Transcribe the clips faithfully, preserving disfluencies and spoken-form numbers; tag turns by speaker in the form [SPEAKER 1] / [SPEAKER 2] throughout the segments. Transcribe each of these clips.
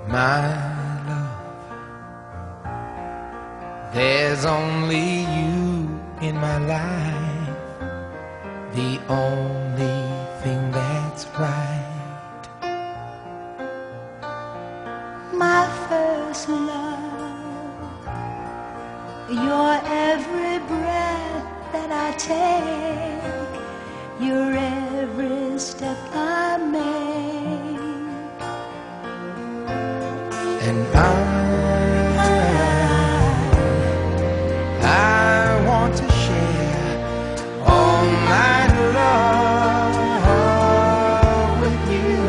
[SPEAKER 1] My love, there's only you in my life, the only thing that's right.
[SPEAKER 2] My first love, your every breath that I take, your every step I make.
[SPEAKER 1] And I, I want to share all my love with you.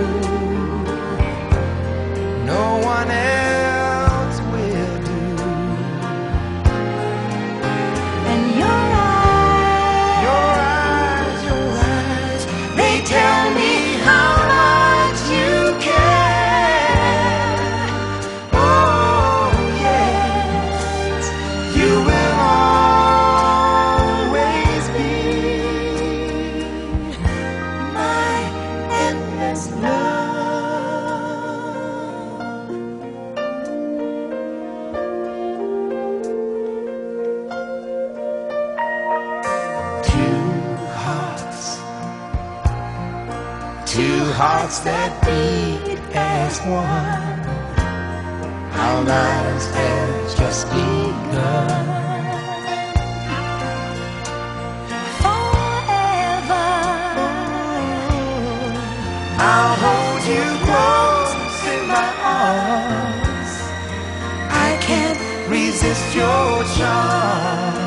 [SPEAKER 1] No one else will do.
[SPEAKER 2] And your eyes,
[SPEAKER 1] Your eyes, your eyes, they tell me how much you care. Oh yes, you will always be
[SPEAKER 2] my endless love.
[SPEAKER 1] two hearts, two hearts that beat as one. Our lives have just begun.
[SPEAKER 2] Forever,
[SPEAKER 1] I'll hold you close in my arms. I can't resist your charm.